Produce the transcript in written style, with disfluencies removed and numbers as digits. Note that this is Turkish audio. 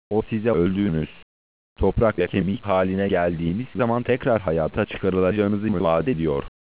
O size öldüğünüz, toprak ve kemik haline geldiğiniz zaman tekrar hayata çıkarılacağınızı vaat ediyor.